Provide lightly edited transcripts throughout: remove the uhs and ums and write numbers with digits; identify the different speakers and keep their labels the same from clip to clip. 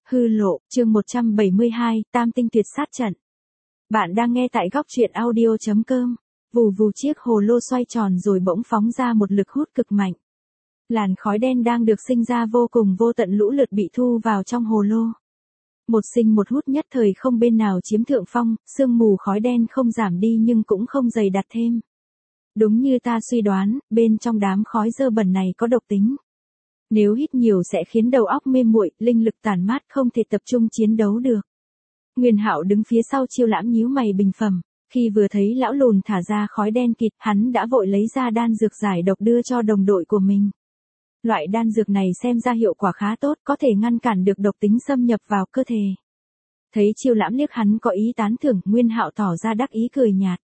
Speaker 1: Hư lộ, chương 172, Tam tinh tuyệt sát trận. Bạn đang nghe tại góc truyện audio.com. Vù vù chiếc hồ lô xoay tròn rồi bỗng phóng ra một lực hút cực mạnh. Làn khói đen đang được sinh ra vô cùng vô tận lũ lượt bị thu vào trong hồ lô. Một sinh một hút nhất thời không bên nào chiếm thượng phong, sương mù khói đen không giảm đi nhưng cũng không dày đặc thêm. Đúng như ta suy đoán, bên trong đám khói dơ bẩn này có độc tính. Nếu hít nhiều sẽ khiến đầu óc mê muội, linh lực tản mát không thể tập trung chiến đấu được. Nguyên Hạo đứng phía sau Chiêu Lãm nhíu mày bình phẩm, khi vừa thấy lão lùn thả ra khói đen kịt, hắn đã vội lấy ra đan dược giải độc đưa cho đồng đội của mình. Loại đan dược này xem ra hiệu quả khá tốt, có thể ngăn cản được độc tính xâm nhập vào cơ thể. Thấy Chiêu Lãm liếc hắn có ý tán thưởng, Nguyên Hạo tỏ ra đắc ý cười nhạt.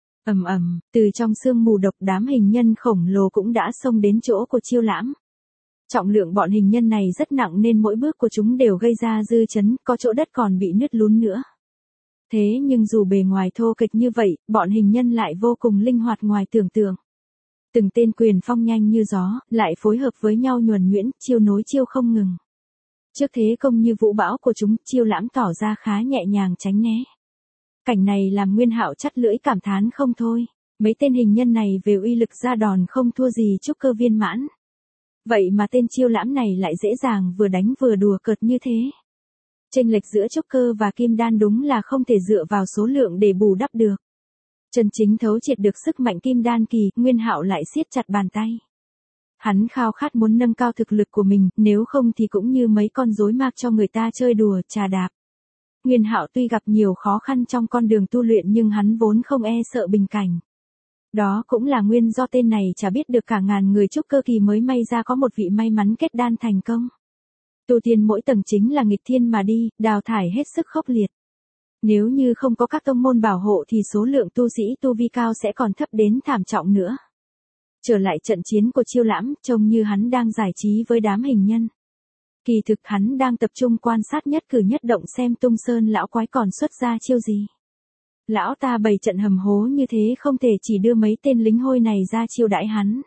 Speaker 1: Từ trong sương mù độc đám hình nhân khổng lồ cũng đã xông đến chỗ của Chiêu Lãm. Trọng lượng bọn hình nhân này rất nặng nên mỗi bước của chúng đều gây ra dư chấn, có chỗ đất còn bị nứt lún nữa. Thế nhưng dù bề ngoài thô kệch như vậy, bọn hình nhân lại vô cùng linh hoạt ngoài tưởng tượng. Từng tên quyền phong nhanh như gió, lại phối hợp với nhau nhuần nhuyễn, chiêu nối chiêu không ngừng. Trước thế công như vũ bão của chúng, Chiêu Lãm tỏ ra khá nhẹ nhàng tránh né. Cảnh này làm Nguyên Hạo chắt lưỡi cảm thán không thôi. Mấy tên hình nhân này về uy lực ra đòn không thua gì trúc cơ viên mãn. Vậy mà tên Chiêu Lãm này lại dễ dàng vừa đánh vừa đùa cợt như thế. Chênh lệch giữa trúc cơ và kim đan đúng là không thể dựa vào số lượng để bù đắp được. Chân chính thấu triệt được sức mạnh kim đan kỳ, Nguyên Hạo lại siết chặt bàn tay. Hắn khao khát muốn nâng cao thực lực của mình, nếu không thì cũng như mấy con rối mạc cho người ta chơi đùa, trà đạp. Nguyên Hạo tuy gặp nhiều khó khăn trong con đường tu luyện nhưng hắn vốn không e sợ bình cảnh. Đó cũng là nguyên do tên này chả biết được cả ngàn người trúc cơ kỳ mới may ra có một vị may mắn kết đan thành công. Tu tiên mỗi tầng chính là nghịch thiên mà đi, đào thải hết sức khốc liệt. Nếu như không có các tông môn bảo hộ thì số lượng tu sĩ tu vi cao sẽ còn thấp đến thảm trọng nữa. Trở lại trận chiến của Chiêu Lãm, trông như hắn đang giải trí với đám hình nhân. Kỳ thực hắn đang tập trung quan sát nhất cử nhất động xem Tung Sơn lão quái còn xuất ra chiêu gì. Lão ta bày trận hầm hố như thế không thể chỉ đưa mấy tên lính hôi này ra chiêu đãi hắn.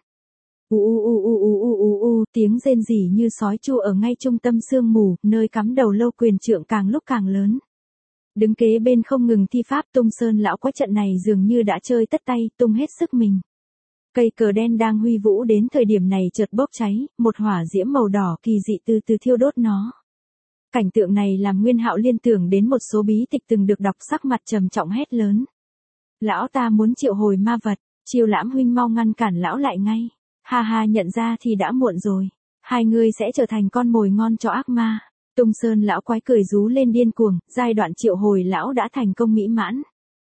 Speaker 1: Tiếng rên rỉ như sói chu ở ngay trung tâm sương mù, nơi cắm đầu lâu quyền trượng càng lúc càng lớn. Đứng kế bên không ngừng thi pháp, Tung Sơn lão quái trận này dường như đã chơi tất tay, tung hết sức mình. Cây cờ đen đang huy vũ đến thời điểm này chợt bốc cháy, một hỏa diễm màu đỏ kỳ dị từ từ thiêu đốt nó. Cảnh tượng này làm Nguyên Hạo liên tưởng đến một số bí tịch từng được đọc, sắc mặt trầm trọng hét lớn. Lão ta muốn triệu hồi ma vật, Chiêu Lãm huynh mau ngăn cản lão lại ngay. Ha nhận ra thì đã muộn rồi. Hai người sẽ trở thành con mồi ngon cho ác ma. Tung Sơn lão quái cười rú lên điên cuồng, giai đoạn triệu hồi lão đã thành công mỹ mãn.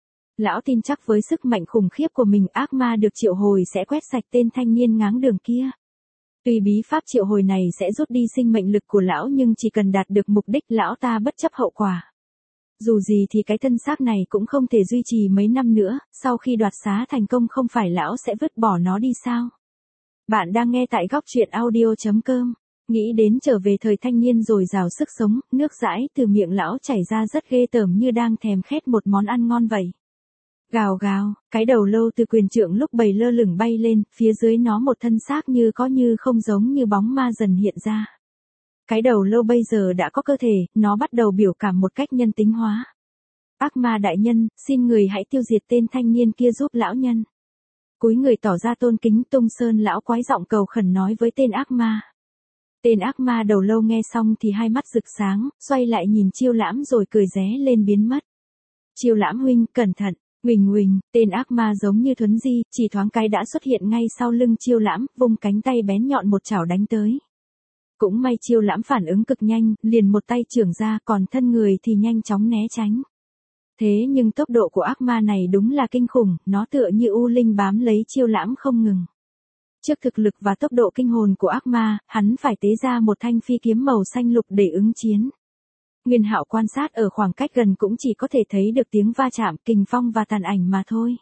Speaker 1: Lão tin chắc với sức mạnh khủng khiếp của mình ác ma được triệu hồi sẽ quét sạch tên thanh niên ngáng đường kia. Tuy bí pháp triệu hồi này sẽ rút đi sinh mệnh lực của lão nhưng chỉ cần đạt được mục đích lão ta bất chấp hậu quả. Dù gì thì cái thân xác này cũng không thể duy trì mấy năm nữa, sau khi đoạt xá thành công không phải lão sẽ vứt bỏ nó đi sao? Bạn đang nghe tại góc truyện audio.com. Nghĩ đến trở về thời thanh niên dồi dào sức sống, nước dãi từ miệng lão chảy ra rất ghê tởm như đang thèm khét một món ăn ngon vậy. Gào gào, cái đầu lâu từ quyền trượng lúc bầy lơ lửng bay lên, phía dưới nó một thân xác như có như không giống như bóng ma dần hiện ra. Cái đầu lâu bây giờ đã có cơ thể, nó bắt đầu biểu cảm một cách nhân tính hóa. Ác ma đại nhân, xin người hãy tiêu diệt tên thanh niên kia giúp lão nhân. Cúi người tỏ ra tôn kính, Tung Sơn lão quái giọng cầu khẩn nói với tên ác ma. Tên ác ma đầu lâu nghe xong thì hai mắt rực sáng, xoay lại nhìn Chiêu Lãm rồi cười ré lên biến mất. Chiêu Lãm huynh, cẩn thận. Huỳnh, tên ác ma giống như thuấn di, chỉ thoáng cái đã xuất hiện ngay sau lưng Chiêu Lãm, vung cánh tay bén nhọn một chảo đánh tới. Cũng may Chiêu Lãm phản ứng cực nhanh, liền một tay chưởng ra, còn thân người thì nhanh chóng né tránh. Thế nhưng tốc độ của ác ma này đúng là kinh khủng, nó tựa như u linh bám lấy Chiêu Lãm không ngừng. Trước thực lực và tốc độ kinh hồn của ác ma, hắn phải tế ra một thanh phi kiếm màu xanh lục để ứng chiến. Nguyên Hạo quan sát ở khoảng cách gần cũng chỉ có thể thấy được tiếng va chạm, kình phong và tàn ảnh mà thôi.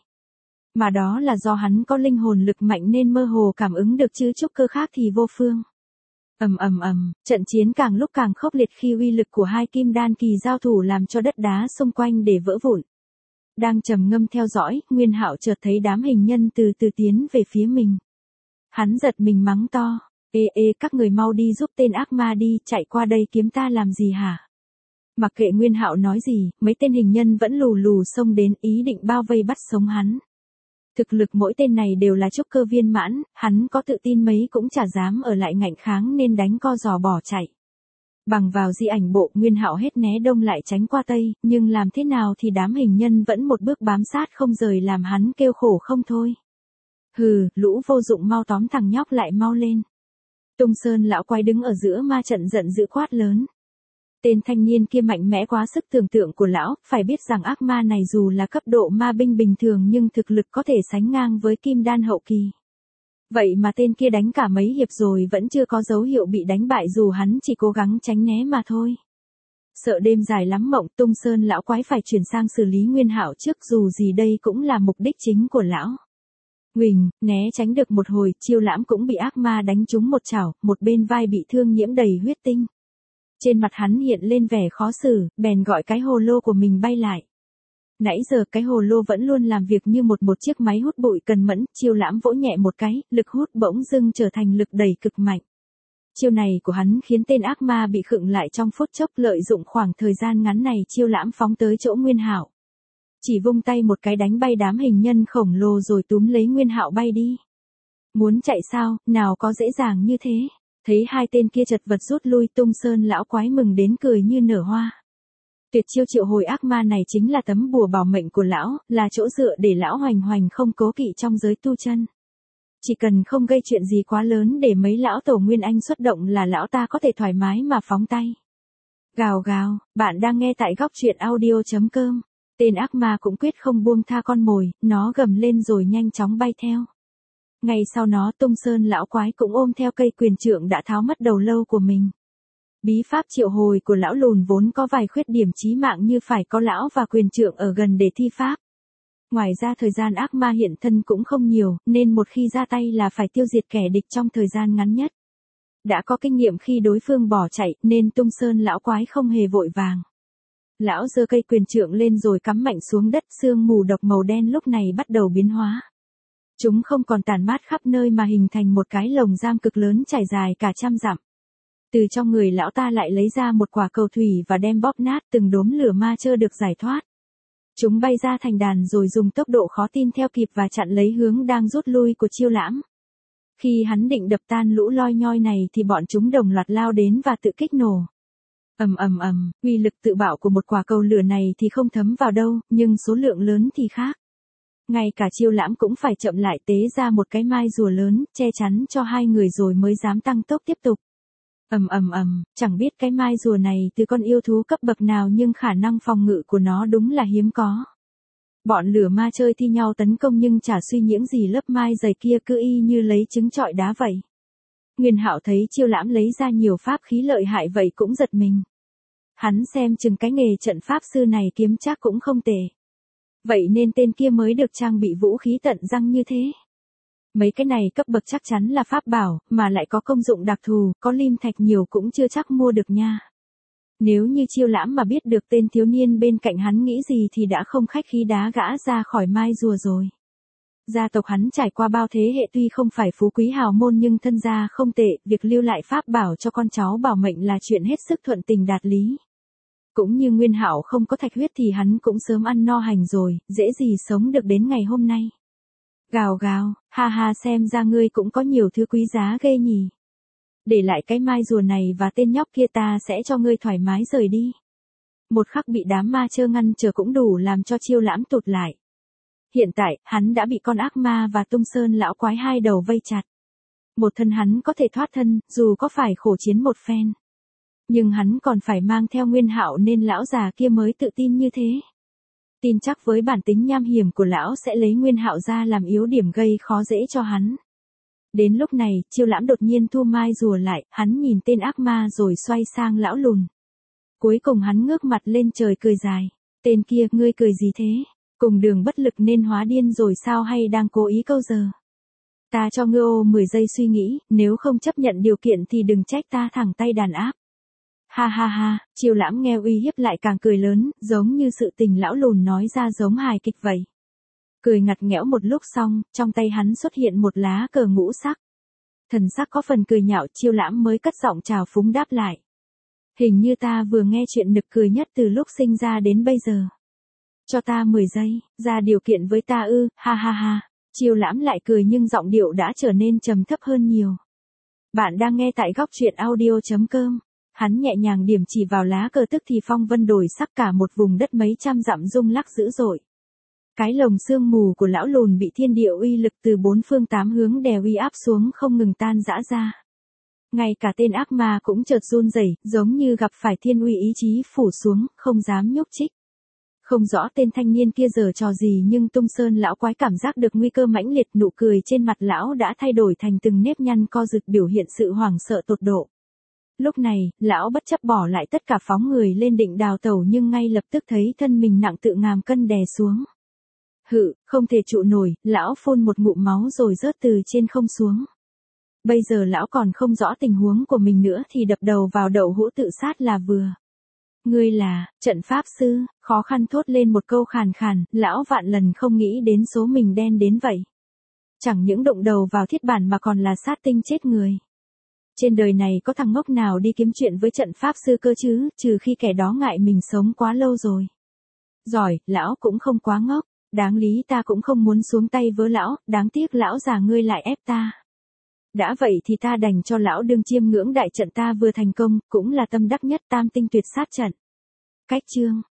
Speaker 1: Mà đó là do hắn có linh hồn lực mạnh nên mơ hồ cảm ứng được chứ trúc cơ khác thì vô phương. Trận chiến càng lúc càng khốc liệt khi uy lực của hai kim đan kỳ giao thủ làm cho đất đá xung quanh để vỡ vụn. Đang trầm ngâm theo dõi, Nguyên Hạo chợt thấy đám hình nhân từ từ tiến về phía mình. Hắn giật mình mắng to, các người mau đi giúp tên ác ma đi, chạy qua đây kiếm ta làm gì hả? Mặc kệ Nguyên Hạo nói gì, mấy tên hình nhân vẫn lù lù xông đến ý định bao vây bắt sống hắn. Thực lực mỗi tên này đều là trúc cơ viên mãn, hắn có tự tin mấy cũng chả dám ở lại ngạnh kháng nên đánh co giò bỏ chạy. Bằng vào di ảnh bộ, Nguyên Hạo hết né đông lại tránh qua tây, nhưng làm thế nào thì đám hình nhân vẫn một bước bám sát không rời làm hắn kêu khổ không thôi. Hừ, lũ vô dụng, mau tóm thằng nhóc lại mau lên. Tung Sơn lão quái đứng ở giữa ma trận giận dữ quát lớn. Tên thanh niên kia mạnh mẽ quá sức tưởng tượng của lão, phải biết rằng ác ma này dù là cấp độ ma binh bình thường nhưng thực lực có thể sánh ngang với kim đan hậu kỳ. Vậy mà tên kia đánh cả mấy hiệp rồi vẫn chưa có dấu hiệu bị đánh bại dù hắn chỉ cố gắng tránh né mà thôi. Sợ đêm dài lắm mộng, Tung Sơn lão quái phải chuyển sang xử lý Nguyên Hạo trước, dù gì đây cũng là mục đích chính của lão. Huỳnh, né tránh được một hồi, Chiêu Lãm cũng bị ác ma đánh trúng một chảo, một bên vai bị thương nhiễm đầy huyết tinh. Trên mặt hắn hiện lên vẻ khó xử, bèn gọi cái hồ lô của mình bay lại. Nãy giờ cái hồ lô vẫn luôn làm việc như một chiếc máy hút bụi cần mẫn, Chiêu Lãm vỗ nhẹ một cái, lực hút bỗng dưng trở thành lực đẩy cực mạnh. Chiêu này của hắn khiến tên ác ma bị khựng lại trong phút chốc, lợi dụng khoảng thời gian ngắn này Chiêu Lãm phóng tới chỗ Nguyên Hạo. Chỉ vung tay một cái đánh bay đám hình nhân khổng lồ rồi túm lấy Nguyên Hạo bay đi. Muốn chạy sao, nào có dễ dàng như thế. Thấy hai tên kia chật vật rút lui, Tung Sơn lão quái mừng đến cười như nở hoa. Tuyệt chiêu triệu hồi ác ma này chính là tấm bùa bảo mệnh của lão, là chỗ dựa để lão hoành hoành không cố kỵ trong giới tu chân. Chỉ cần không gây chuyện gì quá lớn để mấy lão tổ Nguyên Anh xuất động là lão ta có thể thoải mái mà phóng tay. Gào gào, bạn đang nghe tại góc truyện audio.com. Tên ác ma cũng quyết không buông tha con mồi, nó gầm lên rồi nhanh chóng bay theo. Ngay sau nó, Tung Sơn lão quái cũng ôm theo cây quyền trượng đã tháo mất đầu lâu của mình. Bí pháp triệu hồi của lão lùn vốn có vài khuyết điểm chí mạng như phải có lão và quyền trượng ở gần để thi pháp. Ngoài ra thời gian ác ma hiện thân cũng không nhiều, nên một khi ra tay là phải tiêu diệt kẻ địch trong thời gian ngắn nhất. Đã có kinh nghiệm khi đối phương bỏ chạy, nên Tung Sơn lão quái không hề vội vàng. Lão giơ cây quyền trượng lên rồi cắm mạnh xuống đất, sương mù độc màu đen lúc này bắt đầu biến hóa. Chúng không còn tản mát khắp nơi mà hình thành một cái lồng giam cực lớn trải dài cả trăm dặm. Từ trong người lão ta lại lấy ra một quả cầu thủy và đem bóp nát, từng đốm lửa ma chơ được giải thoát. Chúng bay ra thành đàn rồi dùng tốc độ khó tin theo kịp và chặn lấy hướng đang rút lui của Chiêu Lãm. Khi hắn định đập tan lũ loi nhoi này thì bọn chúng đồng loạt lao đến và tự kích nổ. Uy lực tự bạo của một quả cầu lửa này thì không thấm vào đâu, nhưng số lượng lớn thì khác. Ngay cả Chiêu Lãm cũng phải chậm lại tế ra một cái mai rùa lớn, che chắn cho hai người rồi mới dám tăng tốc tiếp tục. Chẳng biết cái mai rùa này từ con yêu thú cấp bậc nào nhưng khả năng phòng ngự của nó đúng là hiếm có. Bọn lửa ma chơi thi nhau tấn công nhưng chả suy nhiễm gì lớp mai dày kia, cứ y như lấy trứng trọi đá vậy. Nguyên Hạo thấy Chiêu Lãm lấy ra nhiều pháp khí lợi hại vậy cũng giật mình. Hắn xem chừng cái nghề trận pháp sư này kiếm chắc cũng không tệ. Vậy nên tên kia mới được trang bị vũ khí tận răng như thế. Mấy cái này cấp bậc chắc chắn là pháp bảo, mà lại có công dụng đặc thù, có lim thạch nhiều cũng chưa chắc mua được nha. Nếu như Chiêu Lãm mà biết được tên thiếu niên bên cạnh hắn nghĩ gì thì đã không khách khí đá gã ra khỏi mai rùa rồi. Gia tộc hắn trải qua bao thế hệ tuy không phải phú quý hào môn nhưng thân gia không tệ, việc lưu lại pháp bảo cho con cháu bảo mệnh là chuyện hết sức thuận tình đạt lý. Cũng như Nguyên Hạo không có thạch huyết thì hắn cũng sớm ăn no hành rồi, dễ gì sống được đến ngày hôm nay. Gào gào, ha ha, xem ra ngươi cũng có nhiều thứ quý giá ghê nhỉ. Để lại cái mai rùa này và tên nhóc kia ta sẽ cho ngươi thoải mái rời đi. Một khắc bị đám ma chơ ngăn trở cũng đủ làm cho Chiêu Lãm tụt lại. Hiện tại, hắn đã bị con ác ma và Tung Sơn lão quái hai đầu vây chặt. Một thân hắn có thể thoát thân, dù có phải khổ chiến một phen. Nhưng hắn còn phải mang theo Nguyên Hạo nên lão già kia mới tự tin như thế. Tin chắc với bản tính nham hiểm của lão sẽ lấy Nguyên Hạo ra làm yếu điểm gây khó dễ cho hắn. Đến lúc này, Chiêu Lãm đột nhiên thu mai rùa lại, hắn nhìn tên ác ma rồi xoay sang lão lùn. Cuối cùng hắn ngước mặt lên trời cười dài. Tên kia, ngươi cười gì thế? Cùng đường bất lực nên hóa điên rồi sao hay đang cố ý câu giờ? Ta cho ngươi 10 giây suy nghĩ, nếu không chấp nhận điều kiện thì đừng trách ta thẳng tay đàn áp. Ha ha ha, Chiêu Lãm nghe uy hiếp lại càng cười lớn, giống như sự tình lão lùn nói ra giống hài kịch vậy. Cười ngặt nghẽo một lúc xong, trong tay hắn xuất hiện một lá cờ ngũ sắc. Thần sắc có phần cười nhạo, Chiêu Lãm mới cất giọng chào phúng đáp lại. Hình như ta vừa nghe chuyện nực cười nhất từ lúc sinh ra đến bây giờ. Cho ta 10 giây, ra điều kiện với ta ư, ha ha ha. Chiêu Lãm lại cười nhưng giọng điệu đã trở nên trầm thấp hơn nhiều. Bạn đang nghe tại góc truyện audio.com. Hắn nhẹ nhàng điểm chỉ vào lá cờ tức thì phong vân đổi sắc, cả một vùng đất mấy trăm dặm rung lắc dữ dội. Cái lồng sương mù của lão lùn bị thiên địa uy lực từ bốn phương tám hướng đè uy áp xuống không ngừng tan rã ra. Ngay cả tên ác ma cũng chợt run rẩy, giống như gặp phải thiên uy, ý chí phủ xuống, không dám nhúc nhích. Không rõ tên thanh niên kia giở trò gì nhưng Tung Sơn lão quái cảm giác được nguy cơ mãnh liệt, nụ cười trên mặt lão đã thay đổi thành từng nếp nhăn co rực, biểu hiện sự hoảng sợ tột độ. Lúc này, lão bất chấp bỏ lại tất cả phóng người lên định đào tẩu nhưng ngay lập tức thấy thân mình nặng tự ngàn cân đè xuống. Không thể trụ nổi, lão phun một ngụm máu rồi rớt từ trên không xuống. Bây giờ lão còn không rõ tình huống của mình nữa thì đập đầu vào đậu hũ tự sát là vừa. Ngươi là, trận pháp sư, khó khăn thốt lên một câu khàn khàn, lão vạn lần không nghĩ đến số mình đen đến vậy. Chẳng những đụng đầu vào thiết bản mà còn là sát tinh chết người. Trên đời này có thằng ngốc nào đi kiếm chuyện với trận pháp sư cơ chứ, trừ khi kẻ đó ngại mình sống quá lâu rồi. Giỏi, lão cũng không quá ngốc, đáng lý ta cũng không muốn xuống tay với lão, đáng tiếc lão già ngươi lại ép ta. Đã vậy thì ta đành cho lão đương chiêm ngưỡng đại trận ta vừa thành công, cũng là tâm đắc nhất tam tinh tuyệt sát trận. Cách chương,